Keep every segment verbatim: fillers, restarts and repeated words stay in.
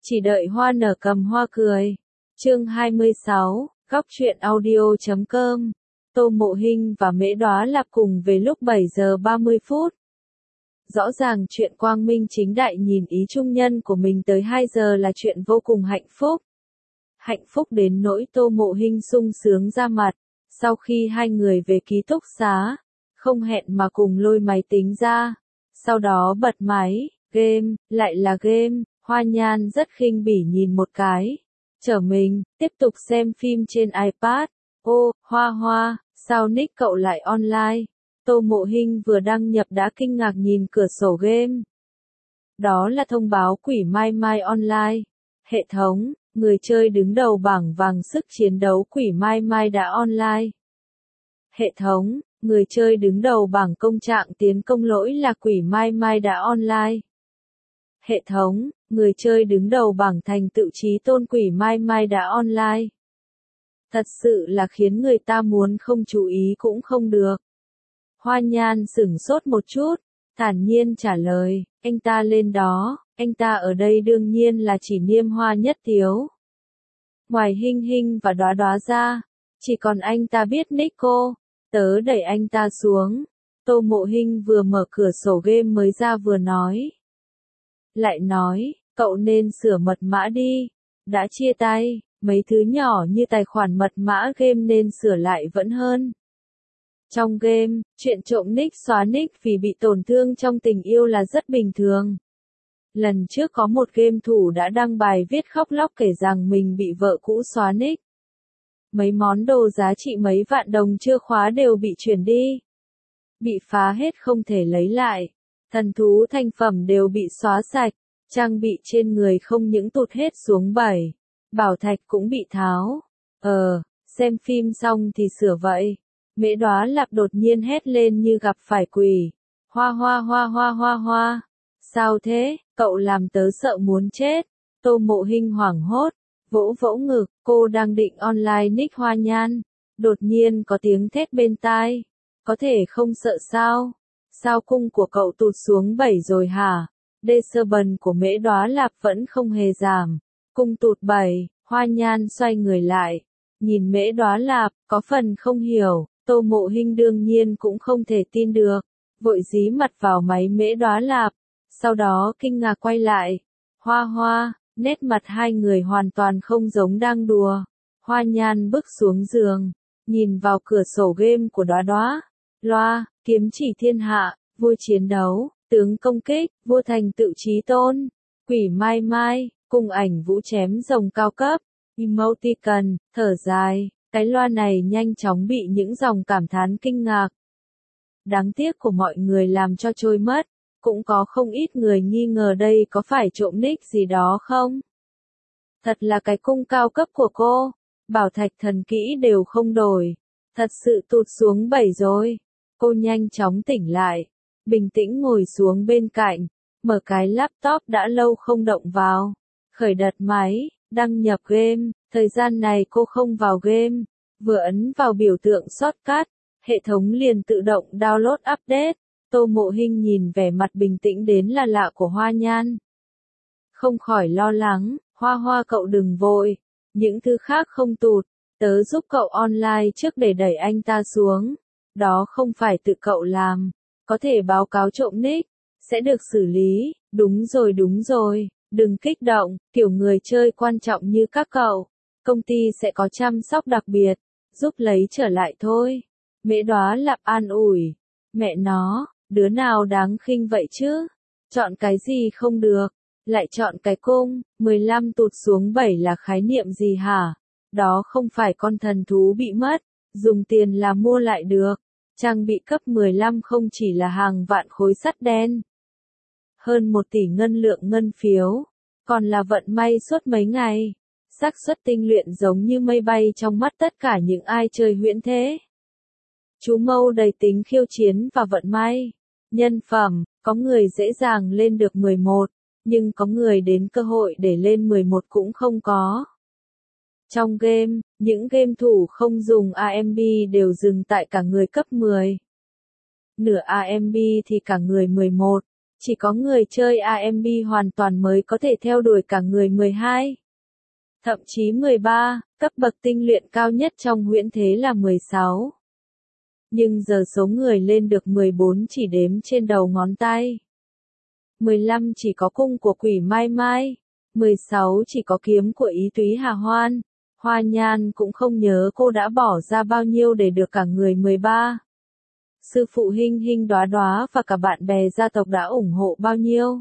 Chỉ đợi hoa nở cầm hoa cười. Chương hai mươi sáu, góc truyện audio chấm com. Tô Mộ Hinh và Mễ Đóa Lạp cùng về lúc bảy giờ ba mươi phút. Rõ ràng chuyện quang minh chính đại nhìn ý trung nhân của mình tới hai giờ là chuyện vô cùng hạnh phúc. Hạnh phúc đến nỗi Tô Mộ Hinh sung sướng ra mặt, sau khi hai người về ký túc xá, không hẹn mà cùng lôi máy tính ra, sau đó bật máy, game, lại là game, Hoa Nhan rất khinh bỉ nhìn một cái, trở mình, tiếp tục xem phim trên iPad. Ô, Hoa Hoa, sao nick cậu lại online? Tô Mộ Hinh vừa đăng nhập đã kinh ngạc nhìn cửa sổ game. Đó là thông báo Quỷ Mai Mai online. Hệ thống, người chơi đứng đầu bảng vàng sức chiến đấu Quỷ Mai Mai đã online. Hệ thống, người chơi đứng đầu bảng công trạng tiến công lỗi là Quỷ Mai Mai đã online. Hệ thống, người chơi đứng đầu bảng thành tựu chí tôn Quỷ Mai Mai đã online. Thật sự là khiến người ta muốn không chú ý cũng không được. Hoa Nhan sửng sốt một chút, thản nhiên trả lời, anh ta lên đó, anh ta ở đây đương nhiên là chỉ Niêm Hoa Nhất Tiếu. Ngoài Hinh Hinh và Đóa Đóa ra, chỉ còn anh ta biết nick cô, tớ đẩy anh ta xuống. Tô Mộ Hinh vừa mở cửa sổ game mới ra vừa nói. Lại nói, cậu nên sửa mật mã đi, đã chia tay, mấy thứ nhỏ như tài khoản mật mã game nên sửa lại vẫn hơn. Trong game, chuyện trộm nick xóa nick vì bị tổn thương trong tình yêu là rất bình thường. Lần trước có một game thủ đã đăng bài viết khóc lóc kể rằng mình bị vợ cũ xóa nick. Mấy món đồ giá trị mấy vạn đồng chưa khóa đều bị chuyển đi. Bị phá hết không thể lấy lại. Thần thú thành phẩm đều bị xóa sạch. Trang bị trên người không những tụt hết xuống bảy. Bảo thạch cũng bị tháo. Ờ, xem phim xong thì sửa vậy. Mễ Đóa Lạp đột nhiên hét lên như gặp phải quỷ. Hoa hoa hoa hoa hoa hoa. Sao thế, cậu làm tớ sợ muốn chết. Tô Mộ Hinh hoảng hốt, vỗ vỗ ngực, cô đang định online nick Hoa Nhan. Đột nhiên có tiếng thét bên tai. Có thể không sợ sao? Sao cung của cậu tụt xuống bảy rồi hả? Đê sơ bần của Mễ Đóa Lạp vẫn không hề giảm. Cung tụt bảy, Hoa Nhan xoay người lại. Nhìn Mễ Đóa Lạp, có phần không hiểu. Tô Mộ Hinh đương nhiên cũng không thể tin được. Vội dí mặt vào máy Mễ Đóa Lạp. Sau đó kinh ngạc quay lại. Hoa Hoa, nét mặt hai người hoàn toàn không giống đang đùa. Hoa Nhan bước xuống giường. Nhìn vào cửa sổ game của Đóa Đóa. Loa, kiếm chỉ thiên hạ, vua chiến đấu, tướng công kích, vua thành tựu chí tôn. Quỷ Mai Mai, cùng ảnh vũ chém rồng cao cấp. Emoticon, thở dài. Cái loa này nhanh chóng bị những dòng cảm thán kinh ngạc. Đáng tiếc của mọi người làm cho trôi mất. Cũng có không ít người nghi ngờ đây có phải trộm nick gì đó không? Thật là cái cung cao cấp của cô. Bảo thạch thần kỹ đều không đổi. Thật sự tụt xuống bảy rồi. Cô nhanh chóng tỉnh lại. Bình tĩnh ngồi xuống bên cạnh. Mở cái laptop đã lâu không động vào. Khởi đặt máy, đăng nhập game. Thời gian này cô không vào game. Vừa ấn vào biểu tượng shortcut. Hệ thống liền tự động download update. Tô Mộ Hinh nhìn vẻ mặt bình tĩnh đến là lạ của Hoa Nhan. Không khỏi lo lắng, Hoa Hoa cậu đừng vội. Những thứ khác không tụt. Tớ giúp cậu online trước để đẩy anh ta xuống. Đó không phải tự cậu làm. Có thể báo cáo trộm nick. Sẽ được xử lý. Đúng rồi đúng rồi. Đừng kích động. Kiểu người chơi quan trọng như các cậu. Công ty sẽ có chăm sóc đặc biệt. Giúp lấy trở lại thôi. Mễ Đóa Lạp an ủi. Mẹ nó, đứa nào đáng khinh vậy chứ? Chọn cái gì không được? Lại chọn cái cung. mười lăm tụt xuống bảy là khái niệm gì hả? Đó không phải con thần thú bị mất. Dùng tiền là mua lại được. Trang bị cấp mười lăm không chỉ là hàng vạn khối sắt đen. Hơn một tỷ ngân lượng ngân phiếu. Còn là vận may suốt mấy ngày. Xác suất tinh luyện giống như mây bay trong mắt tất cả những ai chơi huyễn thế. Chú Mâu đầy tính khiêu chiến và vận may. Nhân phẩm, có người dễ dàng lên được mười một, nhưng có người đến cơ hội để lên mười một cũng không có. Trong game, những game thủ không dùng a em bê đều dừng tại cả người cấp mười. Nửa a em bê thì cả người mười một. Chỉ có người chơi a em bê hoàn toàn mới có thể theo đuổi cả người mười hai. Thậm chí mười ba, cấp bậc tinh luyện cao nhất trong huyễn thế là mười sáu. Nhưng giờ số người lên được mười bốn chỉ đếm trên đầu ngón tay. mười lăm chỉ có cung của Quỷ Mai Mai. mười sáu chỉ có kiếm của Ý Túy Hà Hoan. Hoa Nhan cũng không nhớ cô đã bỏ ra bao nhiêu để được cả người mười ba. Sư phụ Hinh Hinh Đóa Đóa và cả bạn bè gia tộc đã ủng hộ bao nhiêu.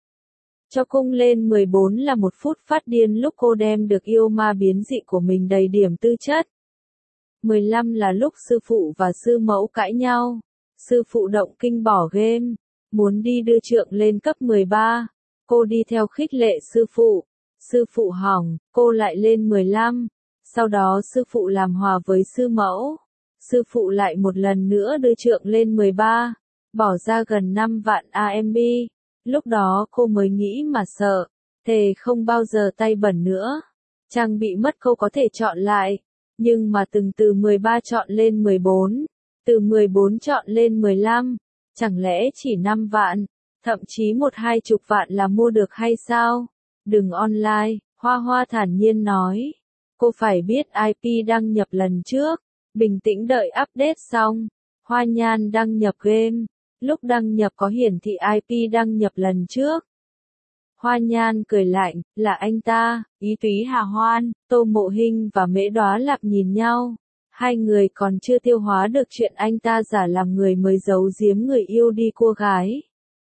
Cho cung lên mười bốn là một phút phát điên lúc cô đem được yêu ma biến dị của mình đầy điểm tư chất. mười lăm là lúc sư phụ và sư mẫu cãi nhau. Sư phụ động kinh bỏ game, muốn đi đưa trượng lên cấp mười ba. Cô đi theo khích lệ sư phụ. Sư phụ hỏng, cô lại lên mười lăm. Sau đó sư phụ làm hòa với sư mẫu. Sư phụ lại một lần nữa đưa trượng lên mười ba. Bỏ ra gần năm vạn a em bê. Lúc đó cô mới nghĩ mà sợ. Thề không bao giờ tay bẩn nữa. Trang bị mất cô có thể chọn lại. Nhưng mà từng từ mười ba chọn lên mười bốn. Từ mười bốn chọn lên mười lăm. Chẳng lẽ chỉ năm vạn. Thậm chí một hai chục vạn là mua được hay sao? Đừng online, Hoa Hoa thản nhiên nói. Cô phải biết i pê đăng nhập lần trước. Bình tĩnh đợi update xong. Hoa Nhan đăng nhập game. Lúc đăng nhập có hiển thị i pê đăng nhập lần trước. Hoa Nhan cười lạnh, là anh ta, Ý Túy Hà Hoan, Tô Mộ Hinh và Mễ Đóa Lạp nhìn nhau. Hai người còn chưa tiêu hóa được chuyện anh ta giả làm người mới giấu giếm người yêu đi cua gái.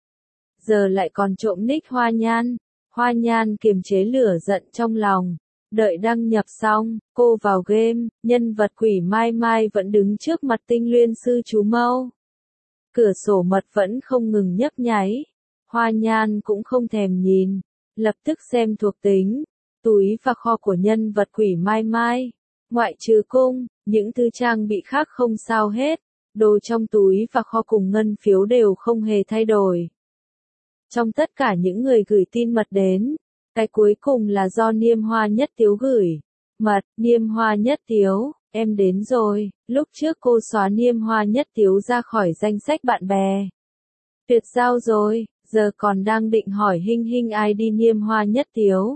Giờ lại còn trộm nick Hoa Nhan. Hoa Nhan kiềm chế lửa giận trong lòng. Đợi đăng nhập xong, cô vào game, nhân vật Quỷ Mai Mai vẫn đứng trước mặt Tinh Luyên sư chú Mâu. Cửa sổ mật vẫn không ngừng nhấp nháy. Hoa Nhan cũng không thèm nhìn, lập tức xem thuộc tính, túi và kho của nhân vật Quỷ Mai Mai. Ngoại trừ cung, những thứ trang bị khác không sao hết, đồ trong túi và kho cùng ngân phiếu đều không hề thay đổi. Trong tất cả những người gửi tin mật đến, cái cuối cùng là do Niêm Hoa Nhất Tiếu gửi. Mật, Niêm Hoa Nhất Tiếu, em đến rồi. Lúc trước cô xóa Niêm Hoa Nhất Tiếu ra khỏi danh sách bạn bè. Tuyệt giao rồi, giờ còn đang định hỏi Hinh Hinh ai đi Niêm Hoa Nhất Tiếu.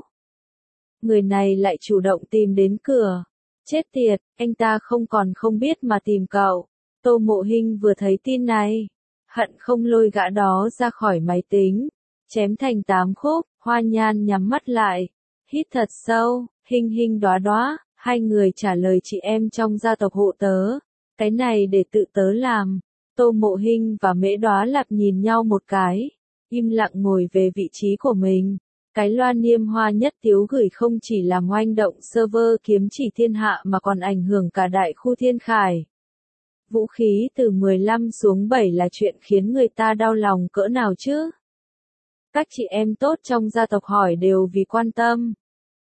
Người này lại chủ động tìm đến cửa. Chết tiệt, anh ta không còn không biết mà tìm cậu. Tô Mộ Hinh vừa thấy tin này, hận không lôi gã đó ra khỏi máy tính, chém thành tám khúc. Hoa Nhan nhắm mắt lại, hít thật sâu. Hinh Hinh Đóa Đóa, hai người trả lời chị em trong gia tộc hộ tớ. Cái này để tự tớ làm. Tô Mộ Hinh và Mễ Đóa Lạp nhìn nhau một cái, im lặng ngồi về vị trí của mình. Cái loa Niêm Hoa Nhất Tiếu gửi không chỉ làm oanh động server kiếm chỉ thiên hạ mà còn ảnh hưởng cả đại khu thiên khải. Vũ khí từ mười lăm xuống bảy là chuyện khiến người ta đau lòng cỡ nào chứ? Các chị em tốt trong gia tộc hỏi đều vì quan tâm.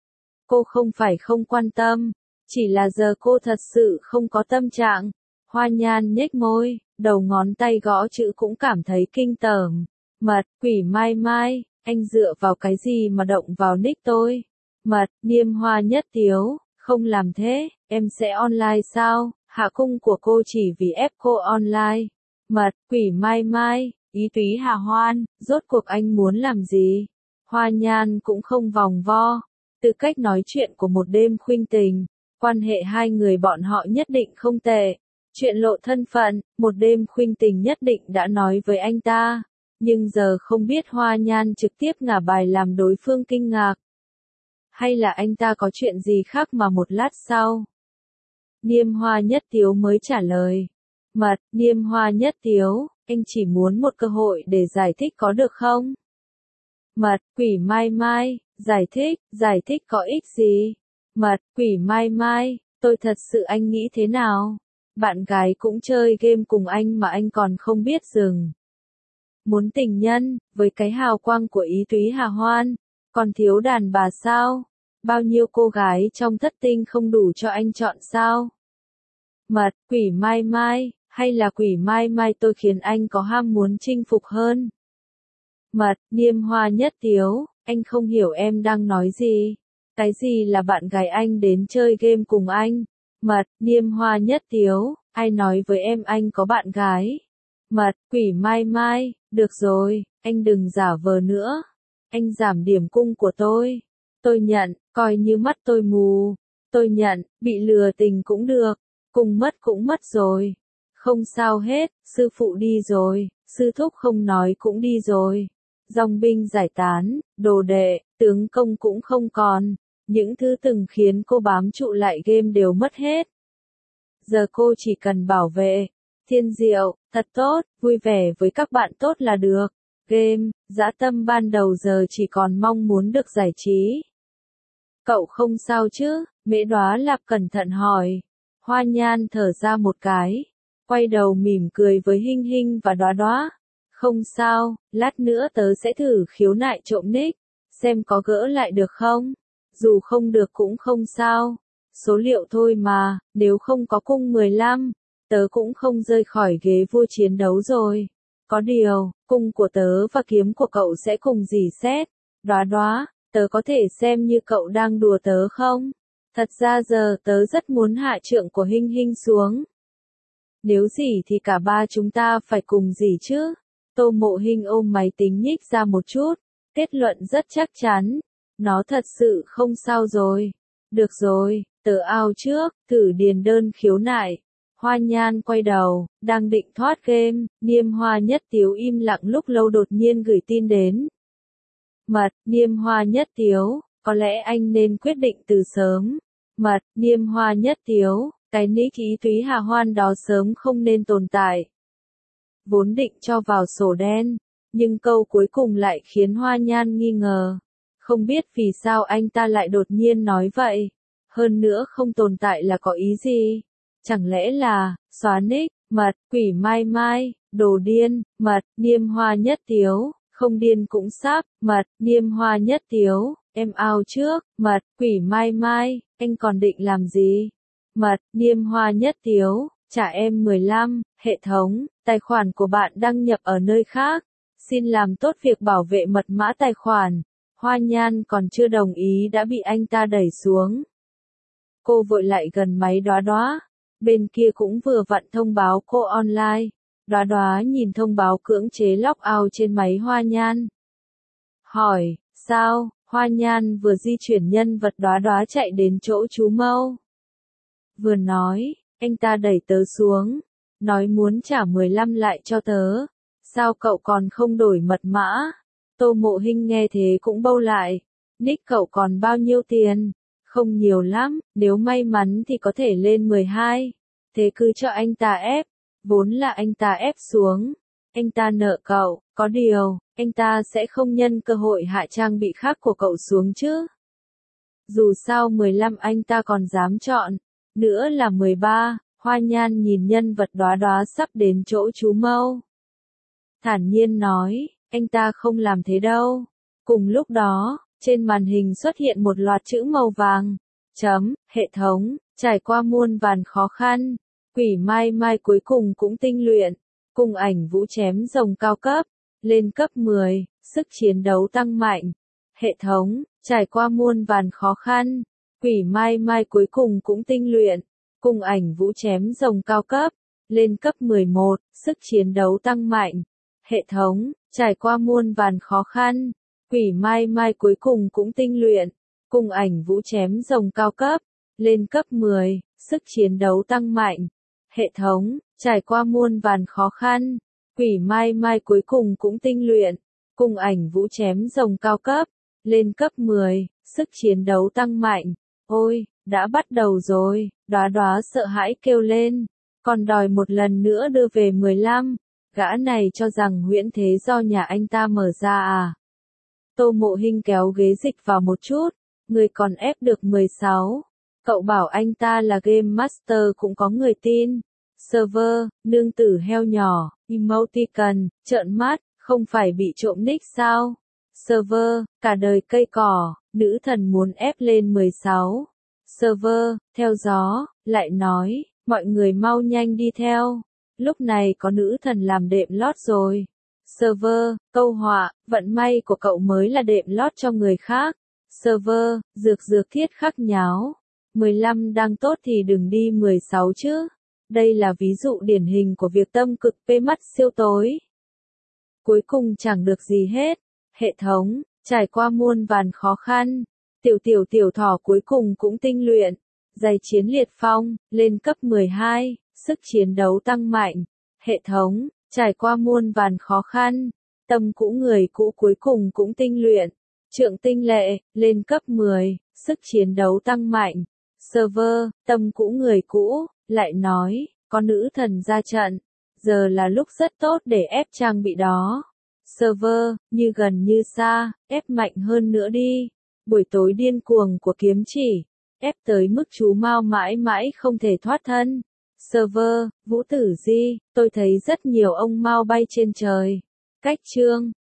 Cô không phải không quan tâm, chỉ là giờ cô thật sự không có tâm trạng. Hoa Nhan nhếch môi, đầu ngón tay gõ chữ cũng cảm thấy kinh tởm. Mật, Quỷ Mai Mai, anh dựa vào cái gì mà động vào nick tôi? Mật, Niêm Hoa Nhất Tiếu, không làm thế, em sẽ online sao? Hạ cung của cô chỉ vì ép cô online. Mật, Quỷ Mai Mai, Ý Túy Hà Hoan, rốt cuộc anh muốn làm gì? Hoa Nhan cũng không vòng vo. Từ cách nói chuyện của một đêm khuynh tình, quan hệ hai người bọn họ nhất định không tệ. Chuyện lộ thân phận, một đêm khuynh tình nhất định đã nói với anh ta. Nhưng giờ không biết Hoa Nhan trực tiếp ngả bài làm đối phương kinh ngạc. Hay là anh ta có chuyện gì khác mà một lát sau. Niêm Hoa Nhất Tiếu mới trả lời. Mật, Niêm Hoa Nhất Tiếu, anh chỉ muốn một cơ hội để giải thích có được không? Mật, Quỷ Mai Mai, giải thích, giải thích có ích gì? Mật, Quỷ Mai Mai, tôi thật sự anh nghĩ thế nào? Bạn gái cũng chơi game cùng anh mà anh còn không biết dừng. Muốn tình nhân, với cái hào quang của Ý Túy Hà Hoan, còn thiếu đàn bà sao? Bao nhiêu cô gái trong thất tinh không đủ cho anh chọn sao? Mật, Quỷ Mai Mai, hay là Quỷ Mai Mai tôi khiến anh có ham muốn chinh phục hơn? Mật, Niêm Hoa Nhất Tiếu, anh không hiểu em đang nói gì. Cái gì là bạn gái anh đến chơi game cùng anh? Mật, Niêm Hoa Nhất Tiếu, ai nói với em anh có bạn gái? Mật, Quỷ Mai Mai, được rồi, Anh đừng giả vờ nữa. Anh giảm điểm cung của tôi. Tôi nhận, coi như mắt tôi mù. Tôi nhận, bị lừa tình cũng được. Cung mất cũng mất rồi. Không sao hết, sư phụ đi rồi, sư thúc không nói cũng đi rồi. Dòng binh giải tán, đồ đệ, tướng công cũng không còn. Những thứ từng khiến cô bám trụ lại game đều mất hết. Giờ cô chỉ cần bảo vệ. Thiên diệu, thật tốt, vui vẻ với các bạn tốt là được. Game, dã tâm ban đầu giờ chỉ còn mong muốn được giải trí. Cậu không sao chứ? Mễ Đóa Lạp cẩn thận hỏi. Hoa Nhan thở ra một cái. Quay đầu mỉm cười với Hinh Hinh và Đóa Đóa. Không sao, lát nữa tớ sẽ thử khiếu nại trộm nick. Xem có gỡ lại được không? Dù không được cũng không sao. Số liệu thôi mà, nếu không có cung mười lăm, tớ cũng không rơi khỏi ghế vua chiến đấu rồi. Có điều, cung của tớ và kiếm của cậu sẽ cùng rỉ sét. Đóa Đóa, tớ có thể xem như cậu đang đùa tớ không? Thật ra giờ tớ rất muốn hạ trượng của Hinh Hinh xuống. Nếu gì thì cả ba chúng ta phải cùng gì chứ? Tô Mộ Hinh ôm máy tính nhích ra một chút, kết luận rất chắc chắn. Nó thật sự không sao rồi. Được rồi, tớ ao trước, thử điền đơn khiếu nại. Hoa Nhan quay đầu, đang định thoát game, Niêm Hoa Nhất Tiếu im lặng lúc lâu đột nhiên gửi tin đến. Mật, Niêm Hoa Nhất Tiếu, có lẽ anh nên quyết định từ sớm. Mật, Niêm Hoa Nhất Tiếu, cái nick Ý Túy Hà Hoan đó sớm không nên tồn tại. Vốn định cho vào sổ đen, nhưng câu cuối cùng lại khiến Hoa Nhan nghi ngờ. Không biết vì sao anh ta lại đột nhiên nói vậy. Hơn nữa không tồn tại là có ý gì? Chẳng lẽ là, xóa nick, mật, quỷ mai mai, đồ điên, mật, Niêm Hoa Nhất Tiếu, không điên cũng sắp, mật, Niêm Hoa Nhất Tiếu, em ao trước, mật, quỷ mai mai, anh còn định làm gì? Mật, Niêm Hoa Nhất Tiếu, trả em mười lăm, hệ thống, tài khoản của bạn đăng nhập ở nơi khác. Xin làm tốt việc bảo vệ mật mã tài khoản. Hoa Nhan còn chưa đồng ý đã bị anh ta đẩy xuống. Cô vội lại gần máy Đóa Đóa. Bên kia cũng vừa vặn thông báo cô online. Đóa Đóa nhìn thông báo cưỡng chế log out trên máy Hoa Nhan. Hỏi, sao? Hoa Nhan vừa di chuyển nhân vật Đóa Đóa chạy đến chỗ chú Mâu. Vừa nói, anh ta đẩy tớ xuống. Nói muốn trả mười lăm lại cho tớ. Sao cậu còn không đổi mật mã? Tô Mộ Hinh nghe thế cũng bâu lại. Nick cậu còn bao nhiêu tiền? Không nhiều lắm, nếu may mắn thì có thể lên mười hai. Thế cứ cho anh ta ép. Vốn là anh ta ép xuống. Anh ta nợ cậu, có điều, anh ta sẽ không nhân cơ hội hạ trang bị khác của cậu xuống chứ. Dù sao mười lăm anh ta còn dám chọn. Nữa là mười ba, Hoa Nhan nhìn nhân vật Đóa Đóa sắp đến chỗ chú Mâu. Thản nhiên nói, anh ta không làm thế đâu. Cùng lúc đó, trên màn hình xuất hiện một loạt chữ màu vàng. Chấm, hệ thống, trải qua muôn vàn khó khăn. Quỷ mai mai cuối cùng cũng tinh luyện. Cùng ảnh vũ chém rồng cao cấp. Lên cấp mười, sức chiến đấu tăng mạnh. Hệ thống, trải qua muôn vàn khó khăn. Quỷ mai mai cuối cùng cũng tinh luyện. Cùng ảnh vũ chém rồng cao cấp. Lên cấp mười một, sức chiến đấu tăng mạnh. Hệ thống, trải qua muôn vàn khó khăn. Quỷ mai mai cuối cùng cũng tinh luyện. Cùng ảnh vũ chém rồng cao cấp. Lên cấp mười, sức chiến đấu tăng mạnh. Hệ thống, trải qua muôn vàn khó khăn. Quỷ mai mai cuối cùng cũng tinh luyện. Cùng ảnh vũ chém rồng cao cấp. Lên cấp mười, sức chiến đấu tăng mạnh. Ôi, đã bắt đầu rồi, Đóa Đóa sợ hãi kêu lên. Còn đòi một lần nữa đưa về mười lăm. Gã này cho rằng huyễn thế do nhà anh ta mở ra à? Tô Mộ Hinh kéo ghế dịch vào một chút. Người còn ép được mười sáu. Cậu bảo anh ta là Game Master cũng có người tin. Server, nương tử heo nhỏ, emoticon, trợn mắt, không phải bị trộm nick sao? Server, cả đời cây cỏ, nữ thần muốn ép lên mười sáu. Server, theo gió, lại nói, mọi người mau nhanh đi theo. Lúc này có nữ thần làm đệm lót rồi. Server, câu họa, vận may của cậu mới là đệm lót cho người khác. Server, dược dược thiết khắc nháo. mười lăm đang tốt thì đừng đi mười sáu chứ. Đây là ví dụ điển hình của việc tâm cực pê mắt siêu tối. cuối cùng chẳng được gì hết. Hệ thống, trải qua muôn vàn khó khăn, tiểu tiểu tiểu thỏ cuối cùng cũng tinh luyện. Giày chiến liệt phong, lên cấp mười hai, sức chiến đấu tăng mạnh. Hệ thống, trải qua muôn vàn khó khăn, tâm cũ người cũ cuối cùng cũng tinh luyện. Trượng tinh lệ, lên cấp mười, sức chiến đấu tăng mạnh. Server, tâm cũ người cũ, lại nói, có nữ thần ra trận. Giờ là lúc rất tốt để ép trang bị đó. Server, như gần như xa, ép mạnh hơn nữa đi. Buổi tối điên cuồng của kiếm chỉ, ép tới mức chú Mao mãi mãi không thể thoát thân. Server, Vũ Tử Di, tôi thấy rất nhiều ông Mao bay trên trời. Cách chương